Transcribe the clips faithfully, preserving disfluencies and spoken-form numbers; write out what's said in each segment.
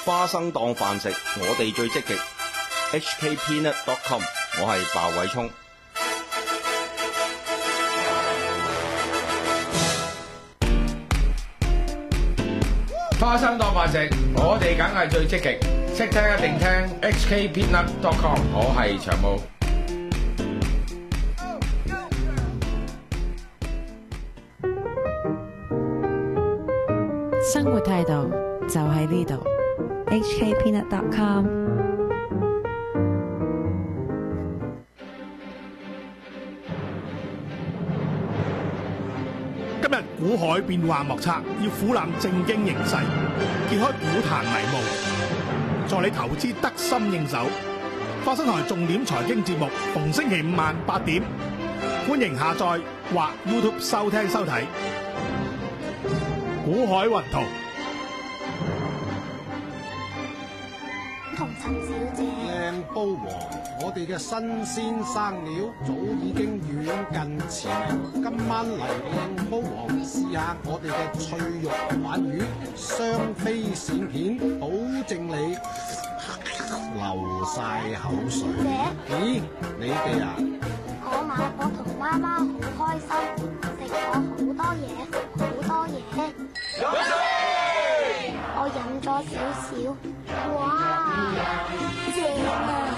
花生檔飯食，我哋最積極。H K Peanut dot com， 我係鮑偉聰。 花生當飯食，我哋梗係最積極，識聽一定聽 H K Peanut dot com， 我係長毛。 生活態度就喺呢度 H K Peanut dot com。 今日股海變幻莫測，要俯覽正經形勢，揭開股壇迷霧，助你投資得心應手。花生台重點財經節目，逢星期五晚八點，歡迎下載或 YouTube 收聽收睇。股海雲圖。 同陳小姐， 靚煲王，我哋嘅新鮮生料早已經遠近馳名。今晚嚟靚煲王試下我哋嘅脆肉鯇魚雙飛鱔片，保證你流晒口水。咦，你哋啊？ 我買我同媽媽好開心，食咗好多嘢，好多嘢。我飲咗少少，哇，正啊！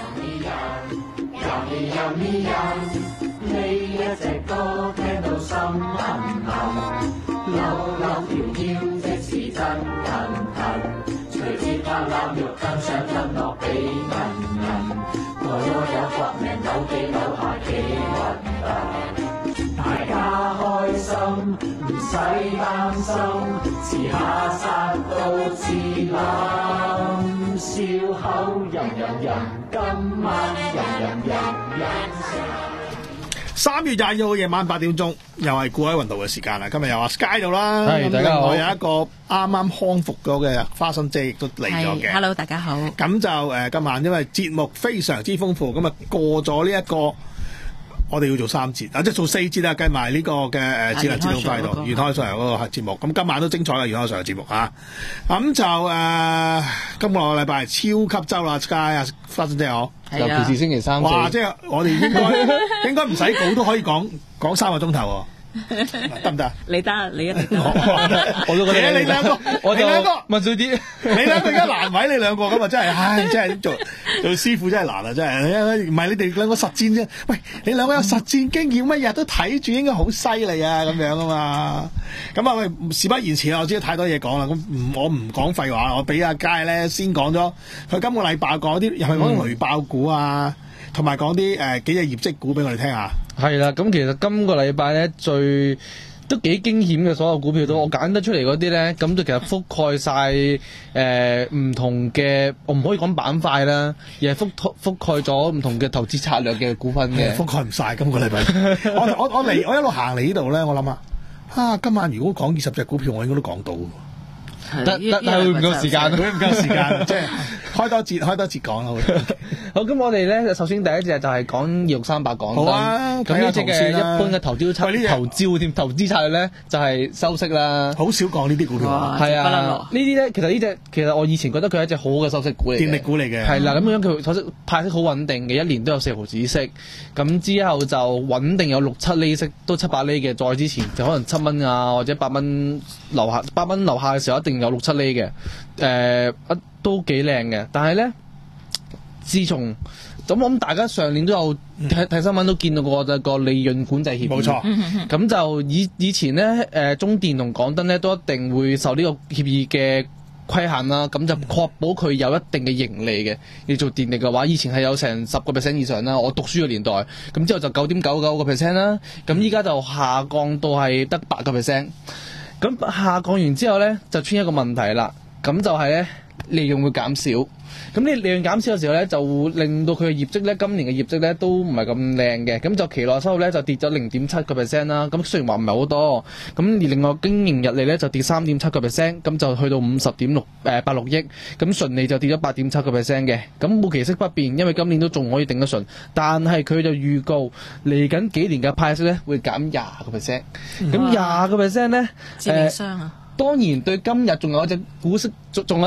呢一隻歌聽到心痕痕，扭扭條腰即是真騰騰，隨節拍攬肉更想吞落幾銀銀，我有搏命扭幾扭下幾核突，大家開心唔使擔心，遲下殺到自冧，笑口吟吟吟，今晚吟吟吟吟。 三月廿二號夜晚八點鐘，又係股海雲圖嘅時間啦。今日又話 Sky 度啦， 係大家好。 另外有一個啱啱康復咗嘅花生姐亦都嚟咗嘅。 Hello， 大家好。 咁就誒、呃、今晚因為節目非常之豐富，咁啊過咗呢一個。我哋要做三節，啊即係做四節啊，計埋呢個嘅誒智能自動化喺度，袁開上嗰個節目。咁今晚都精彩啦，袁開上嘅節目啊。咁就誒、呃，今個禮拜係超級週啦 ，Sky 啊，花生姐我， 尤其是星期三。 哇！即係我哋應該應該唔使稿都可以講講三個鐘頭喎。得唔得？ 你得，你一定得。 我都覺得你兩個， 我你兩個問少啲。 你兩個而家難為你兩個咁啊！真係，唉，真係做做師傅真係難啊！真係，唔係你哋兩個實戰啫。喂，你兩個有實戰經驗，乜日都睇住，應該好犀利啊！咁樣啊嘛。咁啊，喂，事不宜遲啦，我知道太多嘢講啦。咁唔，我唔講廢話，我俾阿佳咧先講咗。佢今個禮拜講啲，又係講雷爆股啊，同埋講啲誒幾隻業績股俾我哋聽下。 係啦，咁其實今個禮拜咧最都幾驚險嘅，所有股票都我揀得出嚟嗰啲咧，咁就其實覆蓋晒誒唔同嘅，我唔可以講板塊啦，而係覆覆蓋咗唔同嘅投資策略嘅股份嘅。 覆蓋唔晒今個禮拜。我我我嚟我一路行嚟呢度咧，我諗啊，啊今晚如果講二十隻股票，我應該都講到。 得得係會唔夠時間， 會唔夠時間，即係開多節開多節講啦。 好，咁我哋咧首先第一隻就係講二六三八港燈。 好啊， 咁呢隻嘅一般嘅投資策投招添，投資策略咧就係收息啦。 好少講呢啲股票。 係啊，呢啲咧其實呢隻其實我以前覺得佢係一隻好嘅收息股嚟嘅。 電力股嚟嘅。 係啦，咁樣佢收息派息好穩定嘅，一年都有四毫子息。咁之後就穩定有六七厘息，都七八厘嘅。再之前就可能七蚊啊，或者八蚊樓下，八蚊樓下嘅時候一定有六七厘嘅。誒、呃，都幾靚嘅。但係咧，自從咁我諗大家上年都有睇睇新聞都見到過個利潤管制協議， 冇錯。 咁就以以前咧，誒、呃、中電同港燈咧都一定會受呢個協議嘅規限啦，咁就確保佢有一定嘅盈利嘅。你做電力嘅話，以前係有成十個 percent 以上啦。我讀書嘅年代，咁之後就九點九九個 percent 啦。咁依家就下降到係得八個 percent。咁下降完之後咧，就出現一個問題啦。咁就係咧，利潤會減少。咁呢利潤減少嘅時候咧，就會令到佢嘅業績咧，今年嘅業績咧都唔係咁靚嘅。咁就期內收入咧就跌咗零點七個 percent 啦。咁雖然話唔係好多，咁而另外經營溢利咧就跌三點七個 percent，咁就去到五十點六誒八六億。咁純利就跌咗八點七個 percent 嘅。咁冇期息不變，因為今年都仲可以頂得順。但係佢就預告嚟緊幾年嘅派息咧會減廿個 percent。咁廿個 percent 咧， 致命傷啊！ 當然對今日仲有一隻股息，仲仲有一隻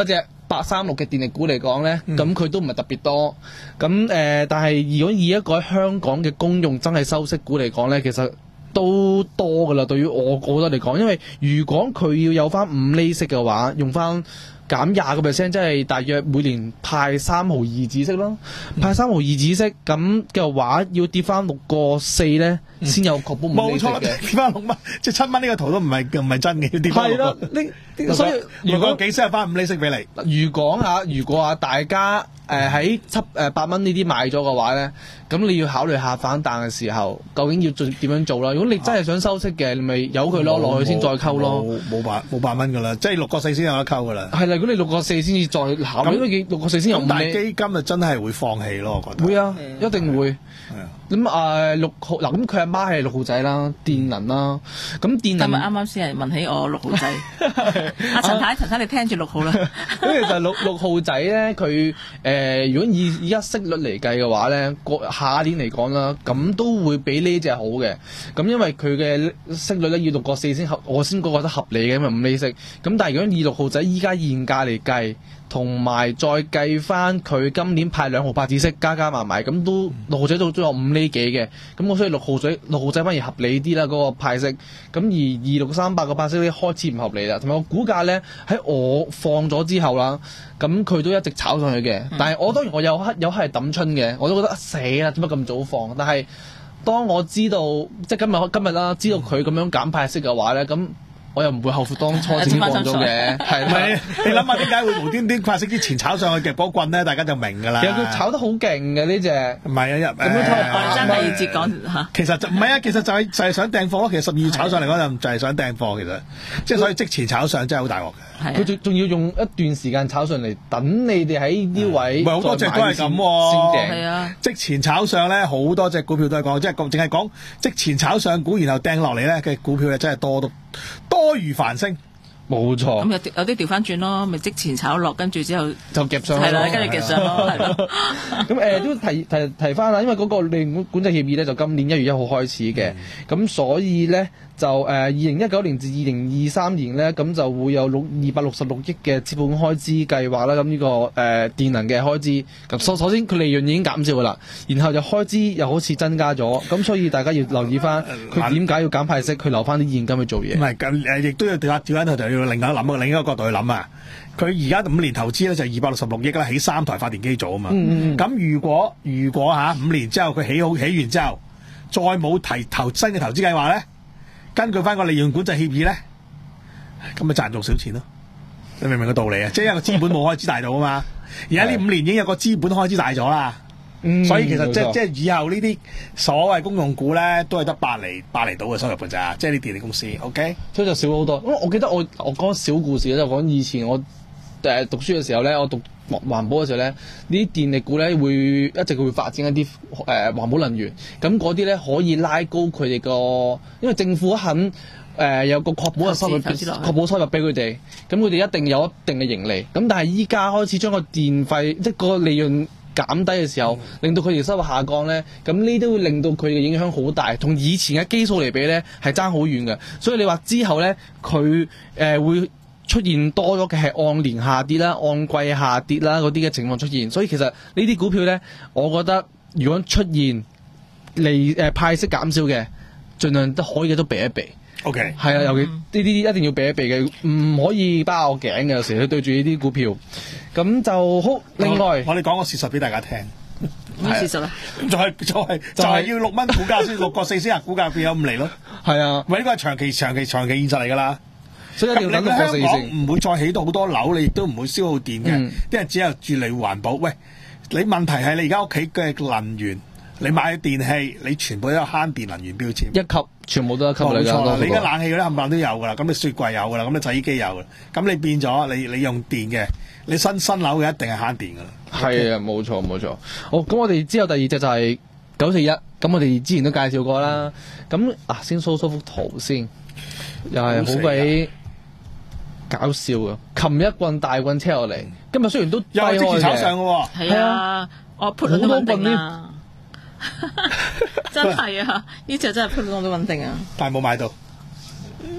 八三六嘅電力股嚟講咧，咁嗯佢、都唔係特別多。咁誒、呃，但係如果以一個喺香港嘅公用真係收息股嚟講咧，其實都多噶啦。對於我我覺得嚟講，因為如果佢要有翻五厘息嘅話，用翻減廿個 percent，即係大約每年派三毫二止息咯。派三毫二止息咁嘅話，要跌翻六個四咧，先有確保五厘冇錯啦， 息嘅。 跌翻六蚊，即係七蚊呢個圖都唔係唔係真嘅，要跌翻係六咯， 蚊。 呢所以如如果果幾先係翻五厘息俾你？ 如果啊，如果啊，大家誒喺七誒八蚊呢啲買咗嘅話咧，咁你要考慮下反彈嘅時候，究竟要做點樣做啦？如果你真係想收息嘅，你咪由佢咯，落去先再溝咯。 冇冇八冇八蚊噶啦，即係六個四先有得溝噶啦。 係啦，如果你六個四先至再考慮，因為六個四先有五咁但係厘。 基金就真係會放棄咯，我覺得。 會啊，一定會。 係啊咁誒六號嗱，咁佢阿媽係六號仔啦，電能啦，咁電今日能啱啱先係問起我六號仔，阿陳太，陳太你聽住六號啦。 咁其實六六號仔咧，佢誒、呃、如果以以一息率嚟計嘅話咧，過下一年嚟講啦，咁都會比呢隻好嘅。咁因為佢嘅息率咧要六個四先合，我先覺得合理嘅，因為五厘息。咁但係如果以六號仔依家現價嚟計，同埋再計翻佢今年派兩毫八止息，加加埋埋，咁都六號仔都都有五厘幾嘅。咁我所以六號仔六號仔反而合理啲啦，嗰、那個派息。咁而二六三八個派息咧開始唔合理啦，同埋個股價咧喺我放咗之後啦，咁佢都一直炒上去嘅。 嗯、 但係我當然我有刻有刻係抌春嘅，我都覺得死啦，點解咁早放？但係當我知道即係今日今日啦，知道佢咁樣減派息嘅話咧，咁我又唔會後悔當初自己放咗嘅，係唔係你諗下點解會無端端派息之前炒上去嘅嗰棍咧？大家就明㗎啦。 其實佢炒得好勁嘅呢只， 唔係啊， 咁樣睇我哋真係要節講嚇。 其實就唔係啊，其實就係就係想訂貨咯。其實十二月炒上嚟嗰陣就係想訂貨，其實即係所以即前炒上真係好大鑊嘅。 佢仲仲要用一段時間炒上嚟，等你哋喺呢位唔係好多隻都係咁先喎。 訂。 啊， 即前炒上咧，好多隻股票都係講，即係講淨係講即前炒上股，然後掟落嚟咧嘅股票咧，真係多到多如繁星。 冇錯， 咁有啲有啲調翻轉咯，咪即前炒落，跟住之後就夾上去咯， 係啦，跟住夾上咯，係咯。 咁誒、呃、都提提提翻啦，因為嗰個利潤管制協議咧就今年一月一號開始嘅，咁、嗯、所以咧就誒二零一九年至二零二三年咧，咁就會有六二百六十六億嘅資本開支計劃啦。咁呢、這個誒、呃、電能嘅開支，咁首首先佢利潤已經減少噶啦，然後就開支又好似增加咗，咁所以大家要留意翻佢點解要減派息，佢留翻啲現金去做嘢。 唔係咁誒，亦都要調下調翻頭，就要另外諗啊，另一個角度去諗啊。佢而家五年投資咧就二百六十六億啦，起三台發電機組啊嘛。咁、 嗯嗯、 如果如果嚇五年之後佢起好起完之後，再冇提投新嘅投資計劃咧，根據翻個利潤管制協議咧，咁咪賺仲少錢咯。你明唔明個道理啊？即係一個資本冇開支大到啊嘛。而家呢五年已經有個資本開支大咗啦。 嗯、 所以其實即冇錯即係以後呢啲所謂公用股咧，都係得八厘八厘到嘅收入㗎咋，即係啲電力公司。OK， 所以就少好多。因為我記得我我講小故事咧，就講以前我誒讀書嘅時候咧，我讀環保嘅時候咧，呢啲電力股咧會一直會發展一啲誒、呃、環保能源。咁嗰啲咧可以拉高佢哋個，因為政府肯誒、呃、有個確保嘅收入，確保收入俾佢哋，咁佢哋一定有一定嘅盈利。咁但係依家開始將個電費即係個利潤減低嘅時候，令到佢哋收入下降咧，咁呢都會令到佢嘅影響好大，同以前嘅基數嚟比咧係爭好遠嘅。所以你話之後咧，佢誒、呃、會出現多咗嘅係按年下跌啦、按季下跌啦嗰啲嘅情況出現。所以其實呢啲股票咧，我覺得如果出現利誒派息減少嘅，盡量都可以嘅都避一避。 OK， 係啊，尤其呢啲一定要避一避嘅，唔可以包我頸嘅。有時你對住呢啲股票，咁就好。另外， 我哋講個事實俾大家聽。 咩事實啊？ 就係就係就係要六蚊股價先六個四先啊，股價變有五厘咯。 係啊， 喂，呢個係長期長期長期現實嚟㗎啦。 所以一定要等六個四先。香港先。 唔會再起到好多樓，你亦都唔會消耗電嘅， 嗯、 因為只有住嚟環保。喂，你問題係你而家屋企嘅能源，你買電器，你全部都有慳電能源標籤。 一級全部都一級嚟㗎。 冇錯啦，你而家冷氣嗰啲冚唪唥都有㗎啦，咁你雪櫃有㗎啦，咁你洗衣機有㗎啦，咁你變咗你你用電嘅，你新新樓嘅一定係慳電㗎啦。 係啊，冇錯冇錯。好，咁我哋之後第二隻就係九四一，咁我哋之前都介紹過啦。咁啊，先 show show 幅圖先，又係好鬼搞笑啊！擒一棍大棍車落嚟，今日雖然都又係即時炒上嘅喎， 係啊，我 put 都穩定啊，真係啊，呢隻真係 put 都穩定啊， 但係冇買到。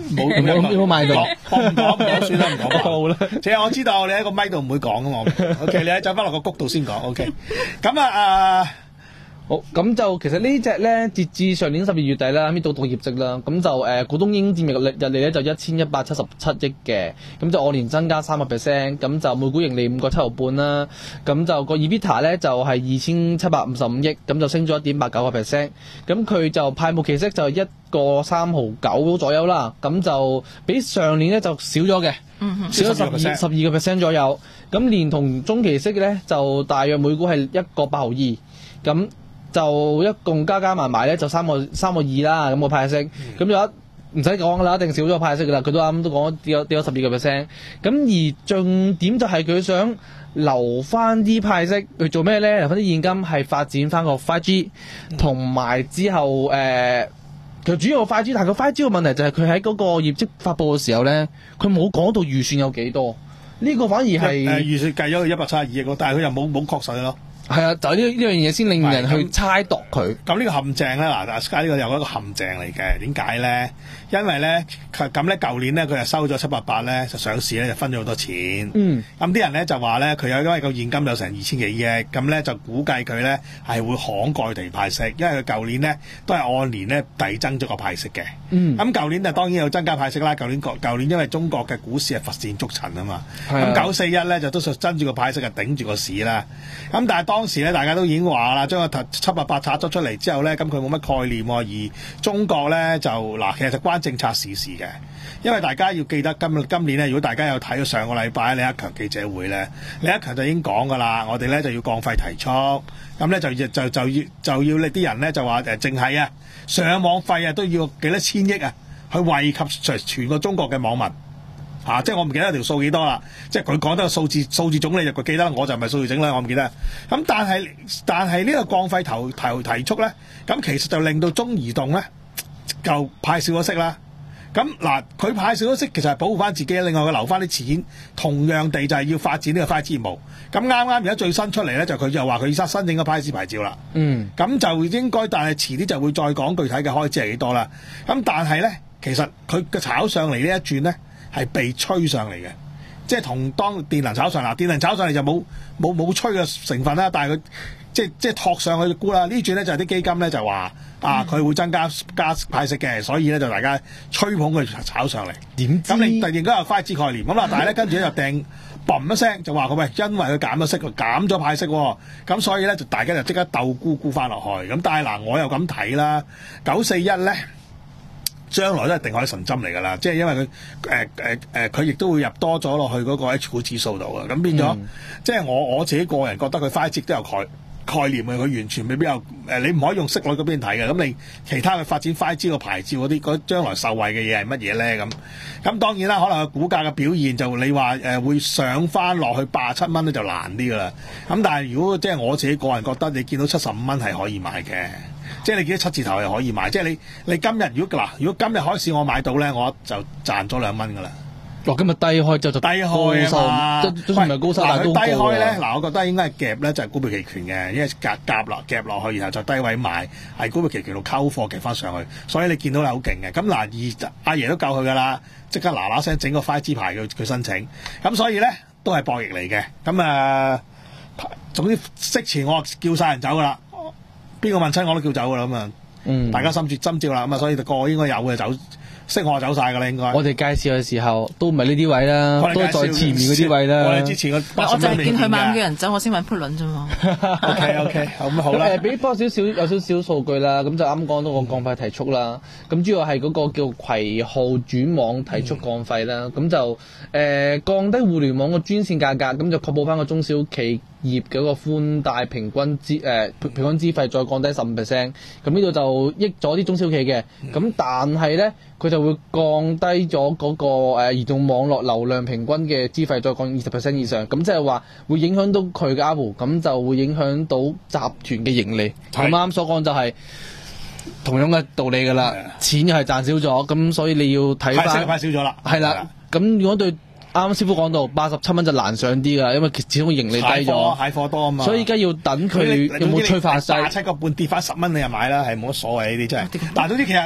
冇冇冇買到， 我唔講，唔講算啦，唔講。 好啦， 其實我知道你喺個咪度唔會講噶嘛。OK，你喺走翻落個谷度先講。OK，咁啊誒。 好，咁就其實呢只咧，截至上年十二月底啦，搣到到業績啦，咁就誒、呃、股東應佔溢利咧就一千一百七十七億嘅，咁就按年增加三個 percent，咁就每股盈利五個七毫半啦，咁就個 EBITDA 咧就係二千七百五十五億，咁就升咗一點八九個 percent，咁佢就派末期息就一個三毫九左右啦，咁就比上年咧就少咗嘅， 嗯少咗十二十二個 percent 左右，咁連同中期息咧就大約每股係一個八毫二，咁。就一共加加埋埋咧，就三個三個二啦，咁個派息，咁、嗯、有一唔使講噶啦，一定少咗派息噶啦，佢都啱都講跌咗跌咗十二個 percent，咁而重點就係佢想留翻啲派息去做咩咧？留翻啲現金係發展翻個 五 G， 同埋之後誒，其、呃、實主要個 五 G， 但係個五 G 嘅問題就係佢喺嗰個業績發佈嘅時候咧，佢冇講到預算有幾多，呢、這個反而係誒預算計咗佢一百七十二億咯，但係佢又冇冇確實咯。 係啊，就呢呢樣嘢先令人去猜度佢。咁呢個陷阱咧，嗱，阿 Sky 呢個又一個陷阱嚟嘅。點解咧？因為咧，咁咧舊年咧佢就收咗七百八咧，就上市咧就分咗好多錢。嗯。咁啲人咧就話咧，佢有因為個現金有成二千幾億，咁咧就估計佢咧係會慷慨地派息，因為佢舊年咧都係按年咧遞增咗個派息嘅。嗯。咁舊年就當然有增加派息啦。舊年舊年因為中國嘅股市係乏善足陳啊嘛。咁九四一咧就都爭住個派息就頂住個市啦。咁但係當時咧，大家都已經話啦，將個七百八拆咗出嚟之後咧，咁佢冇乜概念喎。而中國咧就嗱，其實就關政策時事嘅，因為大家要記得今今年咧，如果大家有睇到上個禮拜李克強記者會咧，李克強就已經講噶啦，我哋咧就要降費提速，咁咧就就就，就要就要呢啲人咧就話誒，淨係啊上網費啊都要幾多千億啊，去惠及全全個中國嘅網民。啊！即係我唔記得條數幾多啦，即係佢講得個數字數字總理就佢記得，我就唔係數字整啦，我唔記得。咁但係但係呢個降費投投提速咧，咁其實就令到中移動咧就派少咗息啦。咁嗱，佢派少咗息其實係保護翻自己，另外佢留翻啲錢，同樣地就係要發展呢個 五 G 業務。咁啱啱而家最新出嚟咧，就佢就話佢而家申請個 五 G 牌照啦。嗯。咁就應該，但係遲啲就會再講具體嘅開支係幾多啦。咁但係咧，其實佢嘅炒上嚟呢一轉咧，係被吹上嚟嘅，即係同當電能炒上嗱，電能炒上嚟就冇冇冇吹嘅成分啦，但係佢即係即係托上去估啦。呢轉咧就係啲基金咧就話啊，佢會增加加派息嘅，所以咧就大家吹捧佢炒上嚟。點知咁你突然間有 五 G 概念咁啦，但係咧跟住咧就掟嘣一聲就話佢喂，因為佢減咗息，減咗派息，咁所以咧就大家就即刻鬥沽沽翻落去。咁但係嗱，我又咁睇啦，九四一咧。將來都係定海神針嚟㗎啦，即係因為佢誒誒誒，佢亦都會入多咗落去嗰個 H 股指數度啊，咁變咗，嗯、即係我我自己個人覺得佢快捷都有概概念嘅，佢完全未必有誒、呃，你唔可以用息率嗰邊睇嘅，咁你其他嘅發展快捷個牌照嗰啲，嗰將來受惠嘅嘢係乜嘢咧？咁咁當然啦，可能個股價嘅表現就你話誒、呃、會上翻落去八十七蚊咧就難啲㗎啦。咁但係如果即係我自己個人覺得，你見到七十五蚊係可以買嘅。即係你見到七字頭係可以買，即係你你今日如果嗱，如果今日開市我買到咧，我就賺咗兩蚊㗎啦。哦，今日低開就就低開啊嘛，都都唔係高收，但係都高啊。低開咧，嗱，我覺得應該係夾咧，就係股票期權嘅，因為夾夾落夾落去，然後就低位買，係股票期權度溝貨夾翻上去，所以你見到係好勁嘅。咁嗱，而阿爺都救佢㗎啦，即刻嗱嗱聲整個 五 G 牌佢佢申請，咁所以咧都係博弈嚟嘅。咁啊，總之息前我叫晒人走㗎啦。邊個問親我都叫走噶啦咁啊！嗯，大家心照心照啦咁啊，所以個個應該有嘅走，識我走晒噶啦應該。我哋介紹嘅時候都唔係呢啲位啦，都係在前面嗰啲位啦。我哋之前個， 我就係見佢猛叫人走，我先揾 put 輪啫嘛。 OK OK，好咁好啦。 誒，俾多少少有少少數據啦，咁就啱講到個降費提速啦。咁主要係嗰個叫葵號轉網提速降費啦。咁、嗯、就誒、呃、降低互聯網個專線價格，咁就確保翻個中小企業嘅嗰個寬帶平均資誒平均資費再降低十五 percent，咁呢度就益咗啲中小企嘅。咁、嗯、但係咧，佢就會降低咗嗰個誒移動網絡流量平均嘅資費再降二十 percent 以上。咁即係話會影響到佢嘅 A R P U， 咁就會影響到集團嘅盈利。咁啱所講就係同樣嘅道理㗎啦，錢又係賺少咗，咁所以你要睇翻派息派少咗啦。係啦，咁如果對啱啱師傅講到八十七蚊就難上啲㗎，因為始終盈利低咗， 蟹貨多啊嘛， 所以而家要等佢有冇催化劑。 八七個半跌翻十蚊你就買啦，係冇乜所謂呢啲真係。但係總之其實嗱，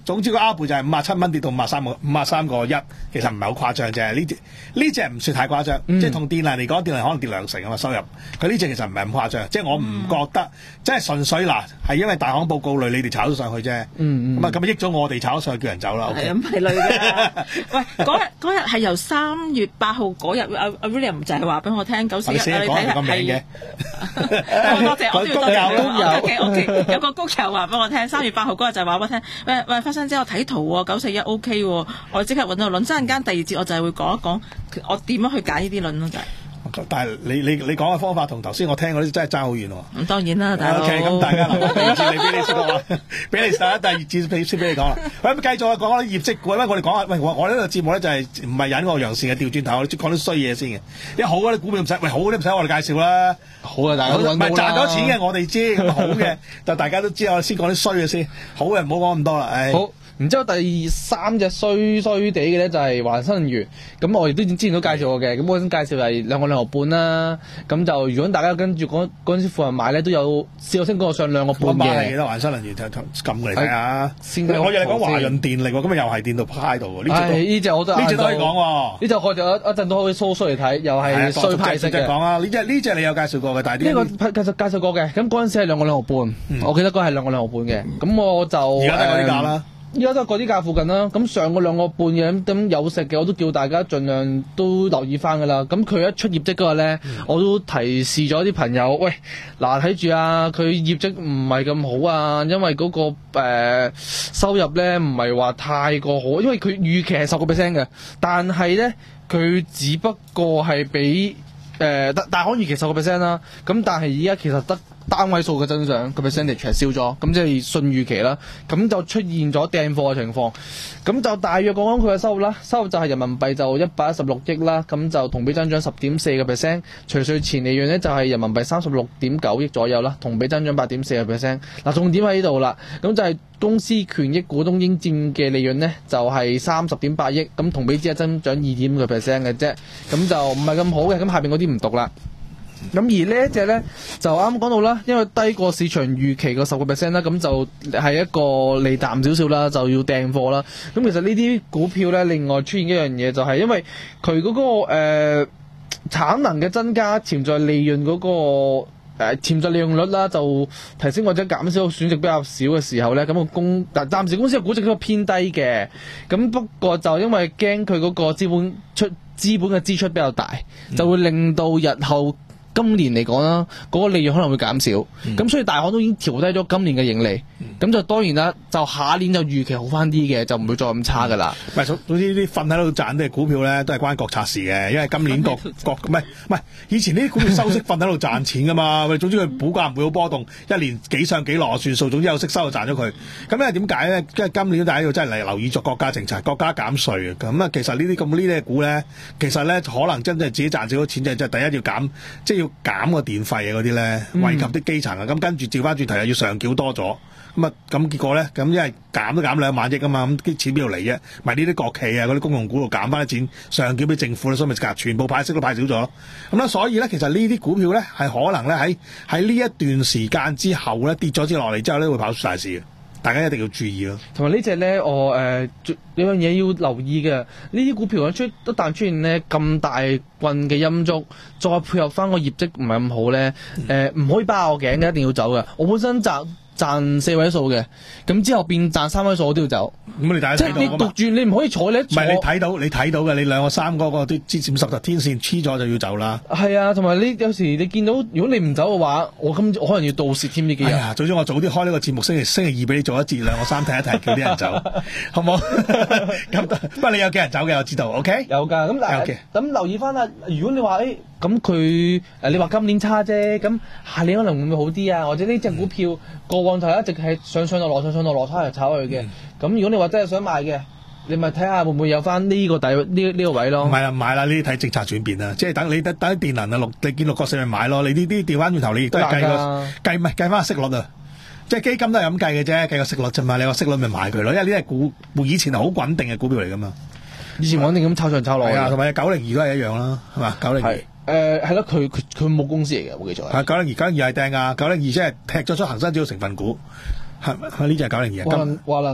總之個 R 倍就係五啊七蚊跌到五啊三個五啊三個一，其實唔係好誇張啫。呢隻呢隻唔算太誇張， 嗯即係同電能嚟講，電能可能跌兩成啊嘛收入。佢呢隻其實唔係咁誇張，即係我唔覺得，即係純粹嗱係因為大行報告類你哋炒咗上去啫。 嗯嗯咁啊咁益咗我哋炒咗上去叫人走啦。 係咁係類嘅。喂，嗰日嗰日係由三月八號嗰日，阿阿 William 就係話俾我聽九四一，你睇下係。好多謝，我都要多謝。O K O K， 有個谷友話俾我聽，三月八號嗰日就話俾我聽，喂喂，發生之後睇圖喎，九四一 O K 喎，我即刻揾到輪。陣間第二節我就係會講一講我點樣去揀呢啲輪咯，就係。 但係你你你講嘅方法同頭先我聽嗰啲真係爭好遠喎。 咁當然啦，大佬。 O K， 咁大家第二節你俾你先講，俾你第一第二節俾先俾你講啦。喂，咁繼續啊，講啲業績股，因為我哋講下，喂，我我呢個節目咧就係唔係引我揚善嘅，調轉頭我哋講啲衰嘢先嘅。啲好嗰啲股票唔使，喂，好嗰啲唔使我哋介紹啦。 好啊，大家都唔係賺咗錢嘅，我哋知咁好嘅，但大家都知，我哋先講啲衰嘅先，好嘅唔好講咁多啦。唉。 好。然之後第三隻衰衰地嘅咧就係華新能源，咁我亦都之前都介紹過嘅，咁我先介紹係兩個兩毫半啦，咁就如果大家跟住嗰嗰陣時附近買咧，都有試過升過上兩個半嘅。 係幾多華新能源？撳過嚟睇下。 先我以為你講華潤電力喎，咁啊又係電到派度喎。 係呢隻我都呢隻都可以講喎。 呢隻我就一一陣都可以梳梳嚟睇，又係衰派息嘅。 講啊，呢隻呢隻你有介紹過嘅，但係呢個介紹介紹過嘅，咁嗰陣時係兩個兩毫半，我記得嗰係兩個兩毫半嘅，咁我就而家得嗰啲價啦。 依家都係嗰啲價附近啦，咁上個兩個半嘅咁有食嘅，我都叫大家盡量都留意翻噶啦。咁佢一出業績嗰日咧，嗯、我都提示咗啲朋友，喂，嗱睇住啊，佢業績唔係咁好啊，因為嗰、嗰個、呃、收入咧唔係話太過好，因為佢預期係十個 percent 嘅，但係咧佢只不過係比誒大大行預期十個 percent 啦，咁但係而家其實得單位數嘅增長個 percentage 係少咗，咁即係順預期啦，咁就出現咗訂貨嘅情況，咁就大約講講佢嘅收入啦，收入就係人民幣就一百一十六億啦，咁就同比增長十點四個 percent，除稅前利潤呢就係人民幣三十六點九億左右啦，同比增長八點四個 percent。嗱，重點喺呢度啦，咁就係公司權益股東應佔嘅利潤呢，就係三十點八億，咁同比只係增長二點五個 percent 嘅啫，咁就唔係咁好嘅，咁下邊嗰啲唔讀啦。咁而呢一隻咧就啱啱講到啦，因為低過市場預期個十個 percent 啦，咁就係一個利淡少少啦，就要訂貨啦。咁其實呢啲股票咧，另外出現一樣嘢就係因為佢嗰、嗰個誒、呃、產能嘅增加，潛在利潤嗰、嗰個誒、呃、潛在利用率啦，就提升或者減少，損值比較少嘅時候咧，咁、個公但暫時公司嘅估值都偏低嘅。咁不過就因為驚佢嗰個資本出資本嘅支出比較大，就會令到日後今年嚟講啦，嗰、嗰個利潤可能會減少，咁、嗯、所以大行都已經調低咗今年嘅盈利，咁、嗯、就當然啦，就下年就預期好翻啲嘅，就唔會再咁差噶啦。 唔係、嗯，總之呢啲瞓喺度賺啲股票咧，都係關國策事嘅，因為今年國國唔係唔係以前呢啲股票收息瞓喺度賺錢噶嘛，喂，總之佢股價唔會好波動，一年幾上幾落算數，總之有息收就賺咗佢。咁因為點解咧？因為今年大家要真係嚟留意咗國家政策，國家減稅啊。咁啊，其實呢啲咁呢啲股咧，其實咧可能真係自己賺少咗錢，就係第一要減，即係要減個電費啊嗰啲咧，惠及啲基層啊。咁跟住照翻轉頭又要上繳多咗，咁啊咁結果咧，咁因為減都減兩萬億啊嘛，咁啲錢邊度嚟啫？咪呢啲國企啊嗰啲公用股度減翻啲錢上繳俾政府啦，所以咪全部派息都派少咗咯。咁咧，所以咧其實呢啲股票咧係可能咧喺喺呢一段時間之後咧跌咗之落嚟之後咧會跑出大市嘅。大家一定要注意咯。 同埋呢隻咧，我誒、呃、有樣嘢要留意嘅。呢啲股票出一旦出現咧咁大棍嘅陰燭，再配合翻個業績唔係咁好咧，誒、呃、唔可以包我頸嘅，一定要走嘅。我本身賺賺四位數嘅，咁之後變賺三位數我都要走。 咁你大家睇到即係你讀住，你唔可以坐咧。唔係你睇到，你睇到嘅，你兩個三嗰個啲之前十日天線黐咗就要走啦。 係啊，同埋你有時你見到，如果你唔走嘅話，我今我可能要倒蝕添呢幾日。 係啊，早知我早啲開呢個節目，星期星期二俾你做一節，兩個三睇一睇，叫啲人走，好冇？咁不過你有幾人走嘅，我知道。OK， 有㗎。咁但係咁留意翻啦。如果你話誒咁佢誒你話今年差啫，咁下年可能會唔會好啲啊？或者呢隻股票、嗯、過往就一直係上上落落上上落落炒嚟炒去嘅。咁、嗯、如果你話真係想買嘅，你咪睇下會唔會有翻呢個底呢呢、呢個位咯。 唔係啦，買啦，呢啲睇政策轉變啊，即係等你等等啲電能啊六，你見六角四咪買咯。你呢啲調翻轉頭，你亦都係計個計唔係計翻個息率啊。即係基金都係咁計嘅啫，計個息率啫嘛。你個息率咪買佢咯，因為呢啲係股以前係好穩定嘅股票嚟噶嘛。 以前穩定咁炒上炒落。係啊， 同埋九零二都係一樣啦，係嘛？九零二誒係咯，佢佢佢冇公司嚟嘅，冇記錯。 係九零二，九零二係掟啊，九零二即係踢咗出恒生指數成分股，係係呢隻係九零二。 華能華能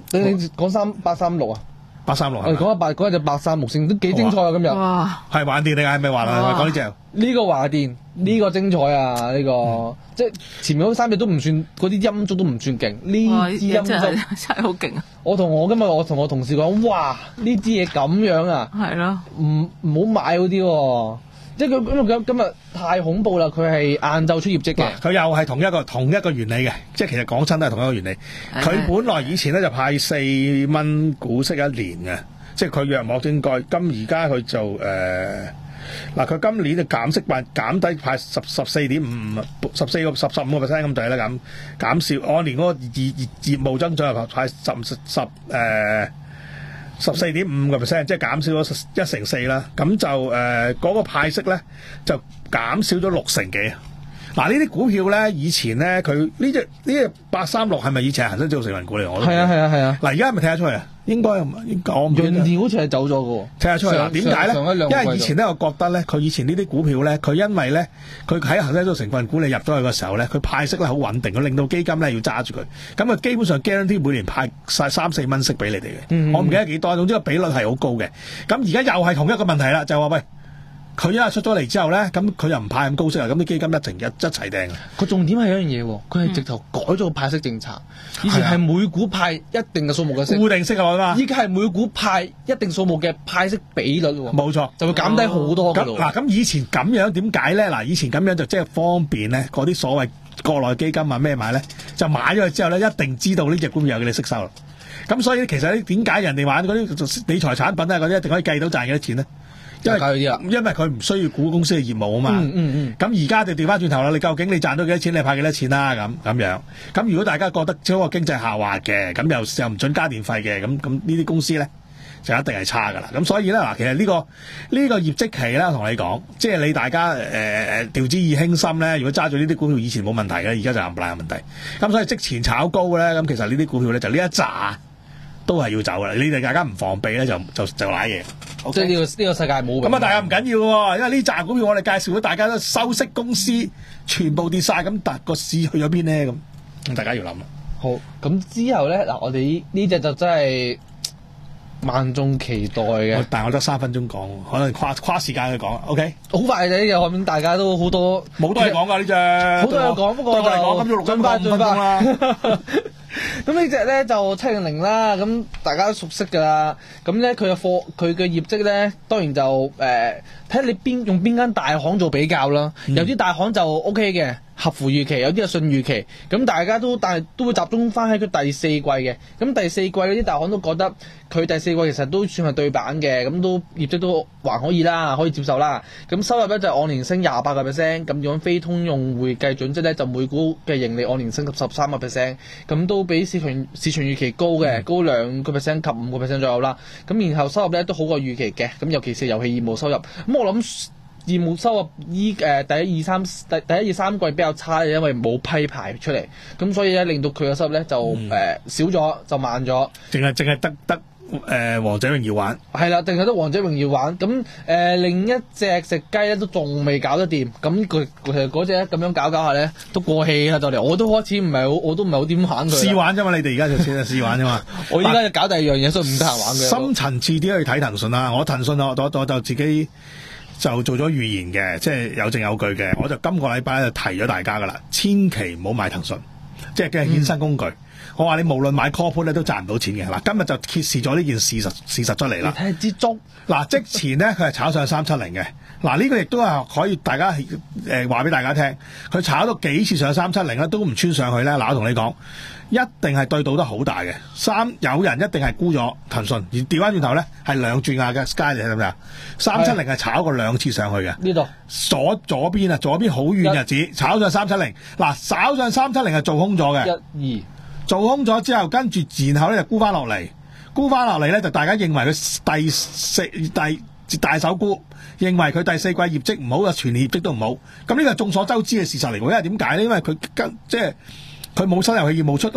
你你講三八三六啊？ 八三六我哋講一八嗰日就八三木星都幾精彩啊！今日哇， 係橫掂定係咪橫啊？講呢隻呢個華電呢個精彩啊！呢個即係前面嗰三隻都唔算嗰啲音足都唔算勁，呢支音足真係真係好勁啊！ 我同我今日我同我同事講，哇！呢支嘢咁樣啊， 係咯， 唔唔好買嗰啲喎。即係佢因為今日太恐怖啦，佢係晏晝出業績嘅， 佢又係同一個同一個原理嘅，即係其實講親都係同一個原理。佢本來以前咧就派四蚊股息一年嘅，即係佢約莫應該。咁而家佢就誒嗱，佢、呃、今年就減息派減低派十十四點五五十四個十十五個 percent 咁滯啦，咁減少按年嗰個業業業務增長又派十十誒。十四點五個 percent，即係減少咗一成四啦。咁就誒嗰、呃那個派息咧就減少咗六成幾。嗱，呢啲股票咧，以前咧佢呢隻呢隻八三六係咪以前係恒生指數成分股嚟？我都係啊係啊係啊。 嗱，而家係咪睇得出嚟啊？應該應該我唔潤電好似係走咗嘅喎， 睇得出嚟啦。點解咧？因為以前咧，我覺得咧，佢以前呢啲股票咧，佢因為咧，佢喺恒生指數成分股你入咗去嘅時候咧，佢派息咧好穩定，佢令到基金咧要揸住佢。咁啊，基本上 guarantee 每年派晒三四蚊息俾你哋嘅。嗯、我唔記得幾多，總之個比率係好高嘅。咁而家又係同一個問題啦，就係話喂。佢一出咗嚟之後咧，咁佢又唔派咁高息啊，咁啲基金一停一一齊掟啊！ 個重點係一樣嘢喎，佢係直頭改咗個派息政策。以前係每股派一定嘅數目嘅息， 固定息啊嘛。 依家係每股派一定數目嘅派息比率喎。 冇錯， 就會減低好多㗎咯。 嗱，咁以前咁樣點解咧？嗱，以前咁樣就即係方便咧，嗰啲所謂國內基金啊咩買咧，就買咗佢之後咧，一定知道呢隻股票有幾多息收啦。咁所以其實咧，點解人哋玩嗰啲理財產品啊嗰啲一定可以計到賺幾多錢咧？因為因為佢唔需要估公司嘅業務啊嘛， 嗯嗯嗯， 咁而家就調翻轉頭啦，你究竟你賺到幾多錢，你派幾多錢啦咁咁樣，咁如果大家覺得嗰個經濟下滑嘅，咁又又唔準加電費嘅，咁咁呢啲公司咧就一定係差噶啦，咁所以咧嗱，其實呢、這個呢、這個業績期咧，同你講，即係你大家誒誒調之以輕心咧，如果揸住呢啲股票以前冇問題嘅，而家就冚唪唥有問題，咁所以即前炒高咧，咁其實呢啲股票咧就呢一紮都係要走噶啦，你哋大家唔防備咧就就就瀨嘢。 Okay. 即係呢個呢、這個世界冇咁啊！大家唔緊要喎，因為呢扎股票我哋介紹咗，大家都收息公司全部跌晒，咁但個市去咗邊咧？咁咁大家要諗啦。 好，咁之後咧嗱，我哋呢呢隻就真係萬眾期待嘅。 但係我得三分鐘講，可能跨跨時間去講。OK， 好快嘅呢隻，後面大家都好多冇多嘢講㗎呢隻， 好多嘢講，不過就講咁要錄緊翻五分鐘啦。 咁呢隻咧就七零零啦，咁大家都熟悉㗎啦。咁咧佢嘅貨佢嘅業績咧，當然就誒睇下你邊用邊間大行做比較啦。嗯、有啲大行就 O K 嘅，合乎預期；有啲係順預期。咁大家都但係都會集中翻喺佢第四季嘅。咁第四季嗰啲大行都覺得佢第四季其實都算係對版嘅，咁都業績都還可以啦，可以接受啦。咁收入咧就按年升廿八個 percent，咁用非通用會計準則咧就每股嘅盈利按年升十三個 percent，咁都比市場市場預期高嘅，高兩個 percent 及五個 percent 左右啦。咁然後收入咧都好過預期嘅，咁尤其是遊戲業務收入。咁我諗業務收入依誒、呃、第一二三第第一二三季比較差，因為冇批牌出嚟，咁所以咧令到佢嘅收入咧就誒、呃、少咗，就慢咗。 淨係淨係得得誒王者榮耀玩。 係啦，淨係得王者榮耀玩。咁誒、呃、另一隻食雞咧都仲未搞得掂。咁佢其實嗰隻咁樣搞搞下咧都過氣啦，就嚟我都開始唔係好，我都唔係好點玩佢。 試玩啫嘛，你哋而家就先係試玩啫嘛。 我而家就搞第二樣嘢，所以唔得閒玩嘅。 深層次啲去睇騰訊啦，我騰訊我我我就自己就做咗預言嘅，即係有證有據嘅。我就今個禮拜就提咗大家噶啦，千祈唔好買騰訊，即係嘅衍生工具。嗯、我話你無論買 call put 咧都賺唔到錢嘅。嗱，今日就揭示咗呢件事實事實出嚟啦。 你睇下支竹， 嗱，即前咧佢係炒上三七零嘅。嗱，呢個亦都係可以大家誒話俾大家聽，佢炒到幾次上三七零咧都唔穿上去咧。嗱，我同你講，一定係對賭得好大嘅。三有人一定係沽咗騰訊，而調翻轉頭咧係兩轉亞嘅 Sky 你睇唔睇啊？三七零係炒過兩次上去嘅。 呢度左左邊啊，左邊好遠日子炒上三七零。嗱，炒上三七零係做空咗嘅。 一二做空咗之後，跟住然後咧就沽翻落嚟，沽翻落嚟咧就大家認為佢第四第大手沽。認為佢第四季業績唔好嘅，全年業績都唔好，咁呢個係眾所周知嘅事實嚟嘅。因為點解咧？因為佢跟即係佢冇新遊戲業務出啊嘛，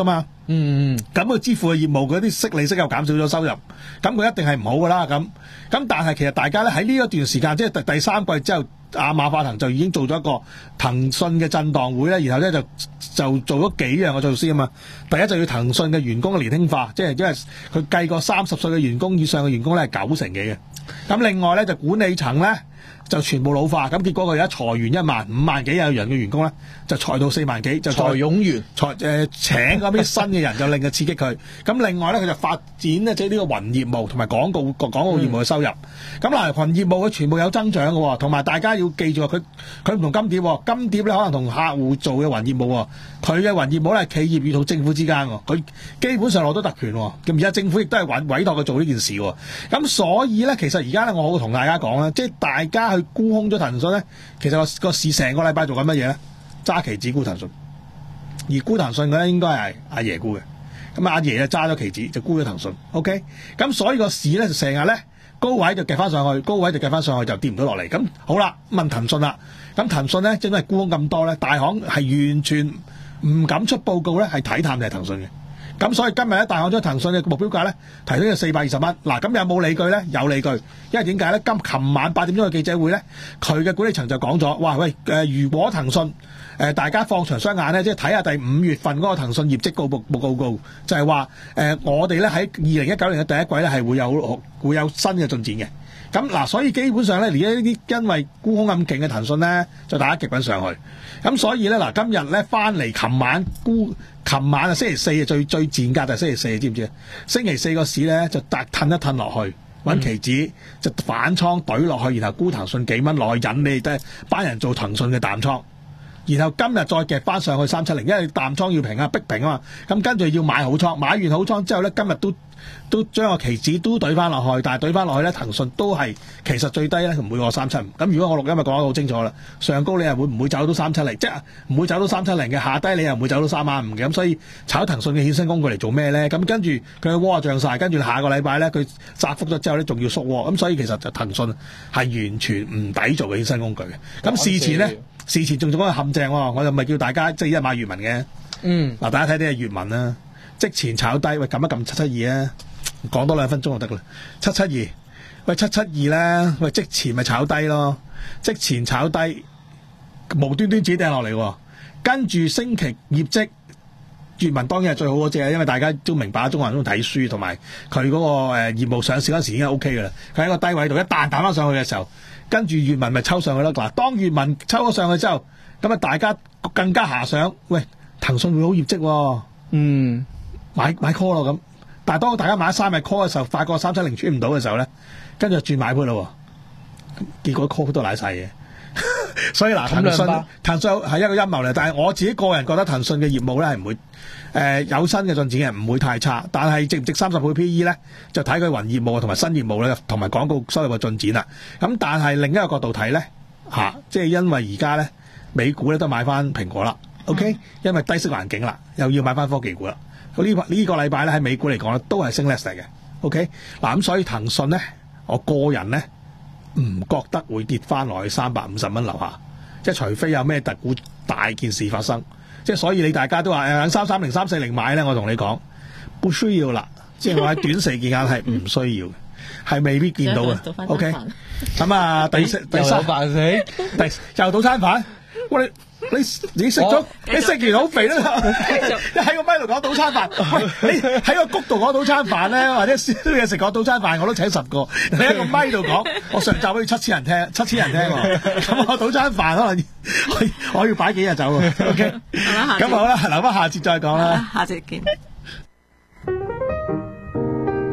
嗯嗯， 咁佢支付嘅業務嗰啲息利息又減少咗收入，咁佢一定係唔好噶啦。咁咁但係其實大家咧喺呢一段時間，即係第第三季之後，阿馬化騰就已經做咗一個騰訊嘅震盪會咧，然後咧就就做咗幾樣嘅措施啊嘛。第一就要騰訊嘅員工嘅年輕化，即係因為佢計過三十歲嘅員工以上嘅員工咧係九成幾嘅。咁另外咧就管理層咧就全部老化，咁結果佢而家裁員一萬五萬幾有人嘅員工咧，就裁到四萬幾，就裁冗員， 裁誒、呃、請嗰啲新嘅人，就令佢刺激佢。咁另外咧，佢就發展咧即係呢個雲業務同埋廣告廣告業務嘅收入。咁嗱、嗯，雲業務佢全部有增長嘅，同埋大家要記住佢佢唔同金蝶，金蝶咧可能同客戶做嘅雲業務，佢嘅雲業務咧係企業與同政府之間，佢基本上攞到特權。咁而家政府亦都係委委託佢做呢件事。咁所以咧，其實而家咧，我好同大家講咧，即係大家去沽空咗騰訊咧，其實個個市成個禮拜做緊乜嘢咧？揸期指沽騰訊，而沽騰訊嘅咧應該係阿爺沽嘅。咁阿爺就揸咗期指就沽咗騰訊。OK，咁所以個市咧就成日咧高位就夾翻上去，高位就夾翻上去就跌唔到落嚟。咁好啦，問騰訊啦，咁騰訊咧真係沽空咁多咧，大行係完全唔敢出報告咧，係睇淡就係騰訊嘅。咁所以今日咧，大行將騰訊嘅目標價咧提升到四百二十蚊。嗱，咁有冇理據咧？有理據，因為點解咧？今琴晚八點鐘嘅記者會咧，佢嘅管理層就講咗，哇喂，誒、呃，如果騰訊誒大家放長雙眼咧，即係睇下第五月份嗰個騰訊業績報報報告，就係話誒我哋咧喺二零一九年嘅第一季咧係會有會有新嘅進展嘅。咁嗱，所以基本上咧，而家呢啲因為沽空咁勁嘅騰訊咧，就大家夾緊上去。咁所以咧，嗱，今日咧翻嚟，琴晚沽，琴晚啊星期四啊最最賤格就係星期四，知唔知啊？星期四個市咧就突褪一褪落去，揾期指就反倉懟落去，然後沽騰訊幾蚊落去，引你哋班人做騰訊嘅淡倉。然後今日再夾翻上去三七零，因為淡倉要平啊，逼平啊嘛。咁跟住要買好倉，買完好倉之後咧，今日都都將個期指都懟翻落去，但係懟翻落去咧，騰訊都係其實最低咧唔會過三七五。咁如果我錄音咪講得好清楚啦，上高你又會唔會走到三七零？即係唔會走到三七零嘅，下低你又唔會走到三萬五嘅。咁所以炒騰訊嘅衍生工具嚟做咩咧？咁跟住佢嘅窩漲晒，跟住下個禮拜咧佢窄幅咗之後咧仲要縮窩。咁所以其實就騰訊係完全唔抵做嘅衍生工具嘅。咁事前咧。事前仲做嗰個陷阱喎，我就咪叫大家即係一買粵文嘅。嗯，嗱，大家睇睇係粵文啦，即前炒低，喂，撳一撳七七二啊，講多兩分鐘就得啦。七七二，喂，七七二咧，喂，即前咪炒低咯，即前炒低，無端端自己掟落嚟，跟住星期業績，粵文當然係最好嗰隻，因為大家都明白中國人都睇書，同埋佢嗰個誒業務上市嗰時已經 O K 嘅啦。佢喺個低位度一彈彈翻上去嘅時候。跟住粵文咪抽上去啦，嗱，當粵文抽咗上去之後，咁啊大家更加遐想，喂，騰訊會好業績喎，嗯，買買 call 咯咁，但係當大家買三日 call 嘅時候，發覺三七零穿唔到嘅時候咧，跟住轉買 put 咯，結果 call 都瀨晒嘢，所以嗱，騰訊騰訊係一個陰謀嚟，但係我自己個人覺得騰訊嘅業務咧係唔會。誒、呃、有新嘅進展嘅，唔會太差，但係值唔值三十倍 P E 咧，就睇佢雲業務同埋新業務咧，同埋廣告收入嘅進展啦。咁但係另一個角度睇咧，嚇、啊，即係因為而家咧美股咧都買翻蘋果啦 ，OK，、嗯、因為低息環境啦，又要買翻科技股啦。呢、這個呢、這個禮拜咧喺美股嚟講咧都係升 less 嚟嘅 ，OK。嗱咁所以騰訊咧，我個人咧唔覺得會跌翻落去三百五十蚊樓下，即係除非有咩特股大件事發生。即係所以你大家都話誒三三零三四零買咧，我同你講，不需要啦。即係我喺短時間係唔需要嘅，係未必見到嘅。OK，咁啊，第四第三飯死，第又倒餐飯。喂，你你你食咗，你食完好肥啦！你喺個咪度講倒餐飯，喂，你喺個谷度講倒餐飯咧，或者燒嘢食講倒餐飯，我都請十個。你喺個咪度講，我上集好似七千人聽，七千人聽喎。咁我倒餐飯可能我我要擺幾日走喎。OK，咁好啦，留翻下節再講啦。 下節見。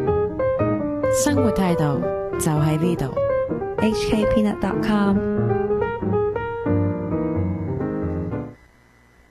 生活態度就喺呢度。H K Peanut dot com